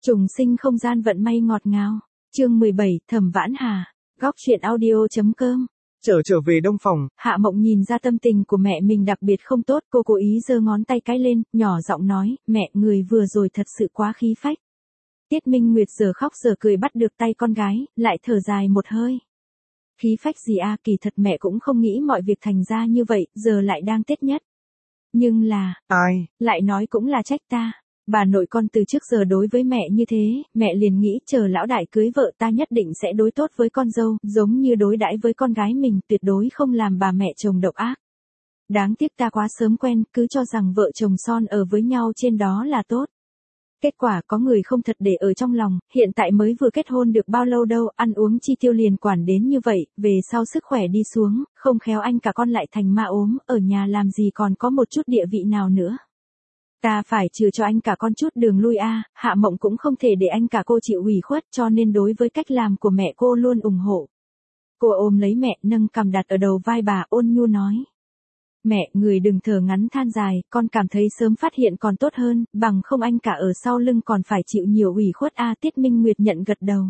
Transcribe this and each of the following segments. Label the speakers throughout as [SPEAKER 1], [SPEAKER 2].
[SPEAKER 1] Trùng sinh không gian vận may ngọt ngào. Chương 17, Thẩm Vãn Hà. Góc truyện audio.com.
[SPEAKER 2] Trở về Đông Phòng.
[SPEAKER 1] Hạ Mộng nhìn ra tâm tình của mẹ mình đặc biệt không tốt, cô cố ý giơ ngón tay cái lên, nhỏ giọng nói, mẹ, người vừa rồi thật sự quá khí phách. Tiết Minh Nguyệt giờ khóc giờ cười bắt được tay con gái, lại thở dài một hơi. Khí phách gì à, kỳ thật mẹ cũng không nghĩ mọi việc thành ra như vậy, giờ lại đang Tết nhất. Nhưng là,
[SPEAKER 2] Ai?
[SPEAKER 1] Lại nói cũng là trách ta. Bà nội con từ trước giờ đối với mẹ như thế, mẹ liền nghĩ chờ lão đại cưới vợ ta nhất định sẽ đối tốt với con dâu, giống như đối đãi với con gái mình, tuyệt đối không làm bà mẹ chồng độc ác. Đáng tiếc ta quá sớm quen, cứ cho rằng vợ chồng son ở với nhau trên đó là tốt. Kết quả có người không thật để ở trong lòng, hiện tại mới vừa kết hôn được bao lâu đâu, ăn uống chi tiêu liền quản đến như vậy, về sau sức khỏe đi xuống, không khéo anh cả con lại thành ma ốm, ở nhà làm gì còn có một chút địa vị nào nữa. Ta phải trừ cho anh cả con chút đường lui a. Hạ Mộng cũng không thể để anh cả cô chịu ủy khuất, cho nên đối với cách làm của mẹ cô luôn ủng hộ. Cô ôm lấy mẹ, nâng cằm đặt ở đầu vai bà, ôn nhu nói. Mẹ, người đừng thở ngắn than dài, con cảm thấy sớm phát hiện còn tốt hơn, bằng không anh cả ở sau lưng còn phải chịu nhiều ủy khuất a. Tiết Minh Nguyệt nhận gật đầu.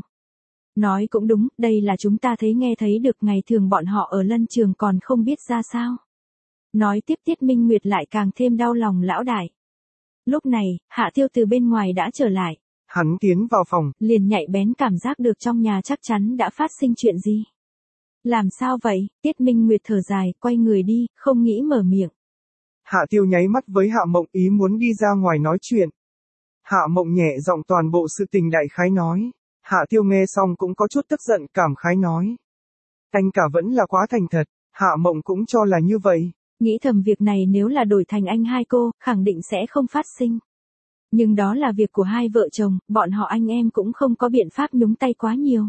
[SPEAKER 1] Nói cũng đúng, đây là chúng ta thấy nghe thấy được, ngày thường bọn họ ở Lân Trường còn không biết ra sao. Nói tiếp Tiết Minh Nguyệt lại càng thêm đau lòng lão đại. Lúc này, Hạ Tiêu từ bên ngoài đã trở lại.
[SPEAKER 2] Hắn tiến vào phòng,
[SPEAKER 1] liền nhạy bén cảm giác được trong nhà chắc chắn đã phát sinh chuyện gì. Làm sao vậy? Tiết Minh Nguyệt thở dài, quay người đi, không nghĩ mở miệng.
[SPEAKER 2] Hạ Tiêu nháy mắt với Hạ Mộng, ý muốn đi ra ngoài nói chuyện. Hạ Mộng nhẹ giọng toàn bộ sự tình đại khái nói. Hạ Tiêu nghe xong cũng có chút tức giận, cảm khái nói. Anh cả vẫn là quá thành thật, Hạ Mộng cũng cho là như vậy.
[SPEAKER 1] Nghĩ thầm việc này nếu là đổi thành anh hai cô, khẳng định sẽ không phát sinh. Nhưng đó là việc của hai vợ chồng, bọn họ anh em cũng không có biện pháp nhúng tay quá nhiều.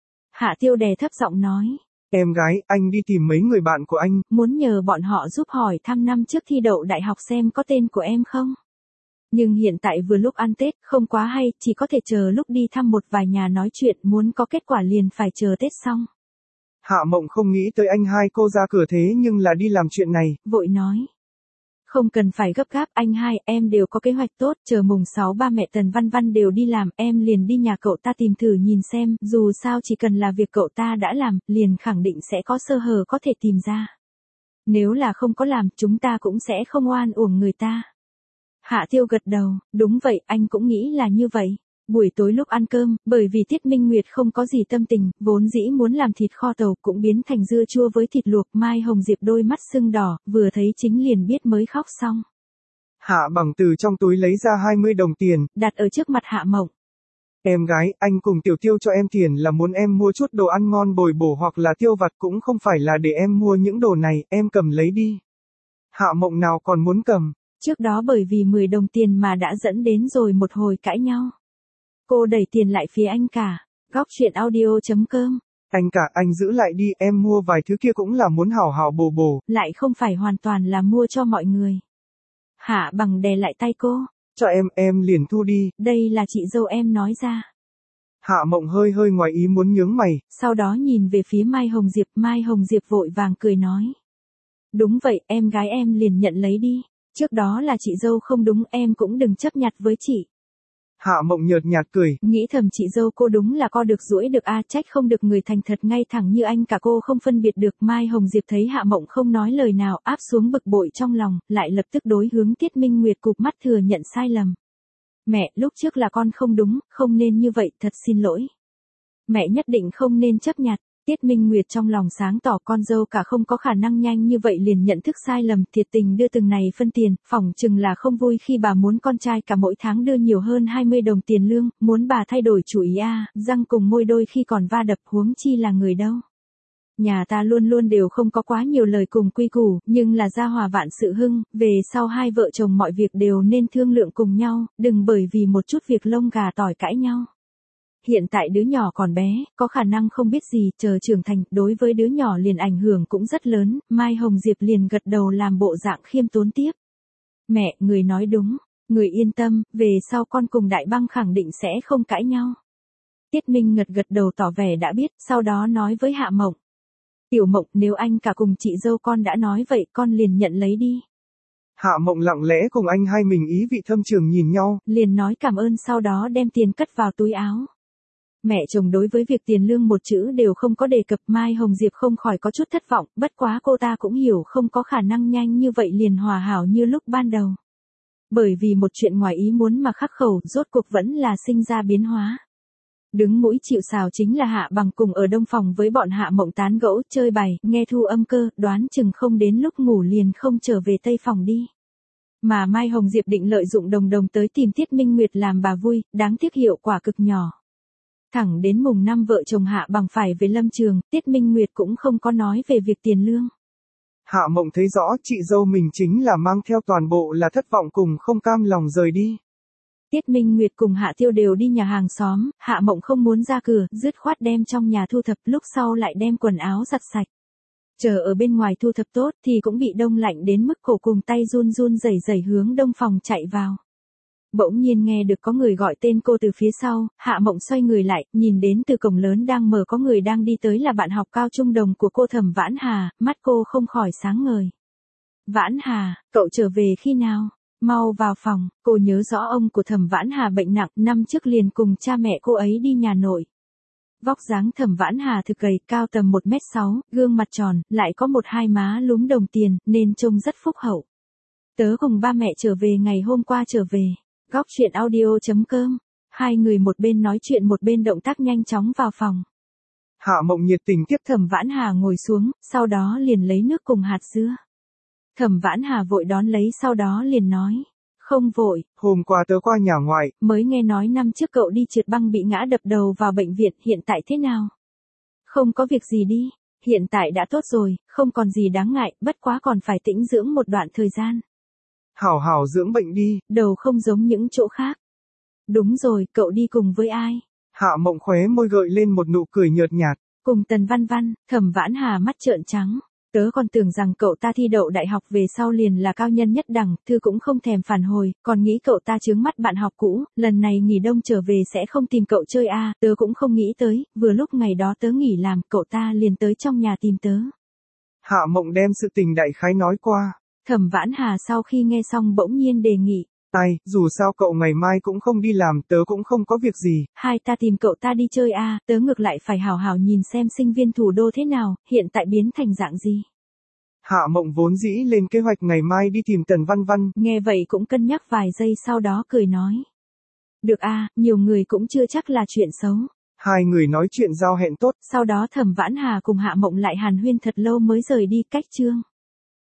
[SPEAKER 1] Hạ Tiêu đè thấp giọng nói.
[SPEAKER 2] Em gái, anh đi tìm mấy người bạn của anh.
[SPEAKER 1] Muốn nhờ bọn họ giúp hỏi thăm năm trước thi đậu đại học xem có tên của em không? Nhưng hiện tại vừa lúc ăn Tết, không quá hay, chỉ có thể chờ lúc đi thăm một vài nhà nói chuyện, muốn có kết quả liền phải chờ Tết xong.
[SPEAKER 2] Hạ Mộng không nghĩ tới anh hai cô ra cửa thế nhưng là đi làm chuyện này.
[SPEAKER 1] Vội nói. Không cần phải gấp gáp anh hai, em đều có kế hoạch tốt, chờ mùng 6 ba mẹ Tần Văn Văn đều đi làm, em liền đi nhà cậu ta tìm thử nhìn xem, dù sao chỉ cần là việc cậu ta đã làm, liền khẳng định sẽ có sơ hở có thể tìm ra. Nếu là không có làm, chúng ta cũng sẽ không oan uổng người ta. Hạ Tiêu gật đầu, đúng vậy, anh cũng nghĩ là như vậy. Buổi tối lúc ăn cơm, bởi vì Tiết Minh Nguyệt không có gì tâm tình, vốn dĩ muốn làm thịt kho tàu cũng biến thành dưa chua với thịt luộc. Mai Hồng Diệp đôi mắt sưng đỏ, vừa thấy chính liền biết mới khóc xong.
[SPEAKER 2] Hạ Bằng từ trong túi lấy ra 20 đồng tiền,
[SPEAKER 1] đặt ở trước mặt Hạ Mộng.
[SPEAKER 2] Em gái, anh cùng Tiểu Tiêu cho em tiền là muốn em mua chút đồ ăn ngon bồi bổ hoặc là tiêu vặt, cũng không phải là để em mua những đồ này, em cầm lấy đi. Hạ Mộng nào còn muốn cầm.
[SPEAKER 1] Trước đó bởi vì 10 đồng tiền mà đã dẫn đến rồi một hồi cãi nhau. Cô đẩy tiền lại phía anh cả. Góc truyện audio.com.
[SPEAKER 2] Anh cả, anh giữ lại đi, em mua vài thứ kia cũng là muốn hảo hảo bổ bổ.
[SPEAKER 1] Lại không phải hoàn toàn là mua cho mọi người. Hạ Bằng đè lại tay cô.
[SPEAKER 2] Cho em liền thu đi.
[SPEAKER 1] Đây là chị dâu em nói ra.
[SPEAKER 2] Hạ Mộng hơi ngoài ý muốn nhướng mày.
[SPEAKER 1] Sau đó nhìn về phía Mai Hồng Diệp vội vàng cười nói. Đúng vậy, em gái em liền nhận lấy đi. Trước đó là chị dâu không đúng, em cũng đừng chấp nhặt với chị.
[SPEAKER 2] Hạ Mộng nhợt nhạt cười.
[SPEAKER 1] Nghĩ thầm chị dâu cô đúng là co được duỗi được a, trách không được người thành thật ngay thẳng như anh cả cô không phân biệt được. Mai Hồng Diệp thấy Hạ Mộng không nói lời nào, áp xuống bực bội trong lòng, lại lập tức đối hướng Tiết Minh Nguyệt cụp mắt thừa nhận sai lầm. Mẹ, lúc trước là con không đúng, không nên như vậy, thật xin lỗi. Mẹ nhất định không nên chấp nhặt. Tiết Minh Nguyệt trong lòng sáng tỏ, con dâu cả không có khả năng nhanh như vậy liền nhận thức sai lầm, thiệt tình đưa từng này phân tiền, phỏng chừng là không vui khi bà muốn con trai cả mỗi tháng đưa nhiều hơn 20 đồng tiền lương, muốn bà thay đổi chủ ý a. Răng cùng môi đôi khi còn va đập, huống chi là người đâu. Nhà ta luôn luôn đều không có quá nhiều lời cùng quy củ, nhưng là gia hòa vạn sự hưng, về sau hai vợ chồng mọi việc đều nên thương lượng cùng nhau, đừng bởi vì một chút việc lông gà tỏi cãi nhau. Hiện tại đứa nhỏ còn bé, có khả năng không biết gì, chờ trưởng thành, đối với đứa nhỏ liền ảnh hưởng cũng rất lớn. Mai Hồng Diệp liền gật đầu làm bộ dạng khiêm tốn tiếp. Mẹ, người nói đúng, người yên tâm, về sau con cùng Đại Băng khẳng định sẽ không cãi nhau. Tiết Minh gật đầu tỏ vẻ đã biết, sau đó nói với Hạ Mộng. Tiểu Mộng, nếu anh cả cùng chị dâu con đã nói vậy, con liền nhận lấy đi.
[SPEAKER 2] Hạ Mộng lặng lẽ cùng anh hai mình ý vị thâm trường nhìn nhau.
[SPEAKER 1] Liền nói cảm ơn sau đó đem tiền cất vào túi áo. Mẹ chồng đối với việc tiền lương một chữ đều không có đề cập, Mai Hồng Diệp không khỏi có chút thất vọng, bất quá cô ta cũng hiểu không có khả năng nhanh như vậy liền hòa hảo như lúc ban đầu. Bởi vì một chuyện ngoài ý muốn mà khắc khẩu, rốt cuộc vẫn là sinh ra biến hóa. Đứng mũi chịu sào chính là Hạ Bằng cùng ở đông phòng với bọn Hạ Mộng tán gẫu, chơi bài, nghe thu âm cơ, đoán chừng không đến lúc ngủ liền không trở về tây phòng đi. Mà Mai Hồng Diệp định lợi dụng Đồng Đồng tới tìm Tiết Minh Nguyệt làm bà vui, đáng tiếc hiệu quả cực nhỏ. Thẳng đến mùng 5 vợ chồng Hạ Bằng phải về lâm trường, Tiết Minh Nguyệt cũng không có nói về việc tiền lương.
[SPEAKER 2] Hạ Mộng thấy rõ chị dâu mình chính là mang theo toàn bộ là thất vọng cùng không cam lòng rời đi.
[SPEAKER 1] Tiết Minh Nguyệt cùng Hạ Tiêu đều đi nhà hàng xóm, Hạ Mộng không muốn ra cửa, dứt khoát đem trong nhà thu thập, lúc sau lại đem quần áo giặt sạch. Chờ ở bên ngoài thu thập tốt thì cũng bị đông lạnh đến mức cổ cùng tay run run rẩy rẩy hướng đông phòng chạy vào. Bỗng nhiên nghe được có người gọi tên cô từ phía sau, Hạ Mộng xoay người lại, nhìn đến từ cổng lớn đang mở có người đang đi tới là bạn học cao trung đồng của cô Thẩm Vãn Hà, mắt cô không khỏi sáng ngời. Vãn Hà, cậu trở về khi nào? Mau vào phòng, cô nhớ rõ ông của Thẩm Vãn Hà bệnh nặng, năm trước liền cùng cha mẹ cô ấy đi nhà nội. Vóc dáng Thẩm Vãn Hà thực gầy, cao tầm 1m6, gương mặt tròn, lại có một hai má lúm đồng tiền, nên trông rất phúc hậu. Tớ cùng ba mẹ trở về ngày hôm qua trở về. Góc chuyện audio.com. Hai người một bên nói chuyện một bên động tác nhanh chóng vào phòng.
[SPEAKER 2] Hạ Mộng nhiệt tình tiếp
[SPEAKER 1] Thẩm Vãn Hà ngồi xuống, sau đó liền lấy nước cùng hạt dưa. Thẩm Vãn Hà vội đón lấy sau đó liền nói. Không vội.
[SPEAKER 2] Hôm qua tớ qua nhà ngoại.
[SPEAKER 1] Mới nghe nói năm trước cậu đi trượt băng bị ngã đập đầu vào bệnh viện, hiện tại thế nào? Không có việc gì đi. Hiện tại đã tốt rồi, không còn gì đáng ngại, bất quá còn phải tĩnh dưỡng một đoạn thời gian.
[SPEAKER 2] Hảo hảo dưỡng bệnh đi.
[SPEAKER 1] Đầu không giống những chỗ khác. Đúng rồi, cậu đi cùng với ai?
[SPEAKER 2] Hạ Mộng khóe môi gợi lên một nụ cười nhợt nhạt.
[SPEAKER 1] Cùng Tần Văn Văn. Thẩm Vãn Hà mắt trợn trắng. Tớ còn tưởng rằng cậu ta thi đậu đại học về sau liền là cao nhân nhất đẳng, thư cũng không thèm phản hồi, còn nghĩ cậu ta chướng mắt bạn học cũ, lần này nghỉ đông trở về sẽ không tìm cậu chơi à, tớ cũng không nghĩ tới, vừa lúc ngày đó tớ nghỉ làm, cậu ta liền tới trong nhà tìm tớ.
[SPEAKER 2] Hạ Mộng đem sự tình đại khái nói qua.
[SPEAKER 1] Thẩm Vãn Hà sau khi nghe xong bỗng nhiên đề nghị.
[SPEAKER 2] Dù sao cậu ngày mai cũng không đi làm, tớ cũng không có việc gì.
[SPEAKER 1] Hai ta tìm cậu ta đi chơi à, tớ ngược lại phải hào hào nhìn xem sinh viên thủ đô thế nào, hiện tại biến thành dạng gì.
[SPEAKER 2] Hạ Mộng vốn dĩ lên kế hoạch ngày mai đi tìm Tần Văn Văn.
[SPEAKER 1] Nghe vậy cũng cân nhắc vài giây sau đó cười nói. Được à, nhiều người cũng chưa chắc là chuyện xấu.
[SPEAKER 2] Hai người nói chuyện giao hẹn tốt.
[SPEAKER 1] Sau đó Thẩm Vãn Hà cùng Hạ Mộng lại hàn huyên thật lâu mới rời đi cách chương.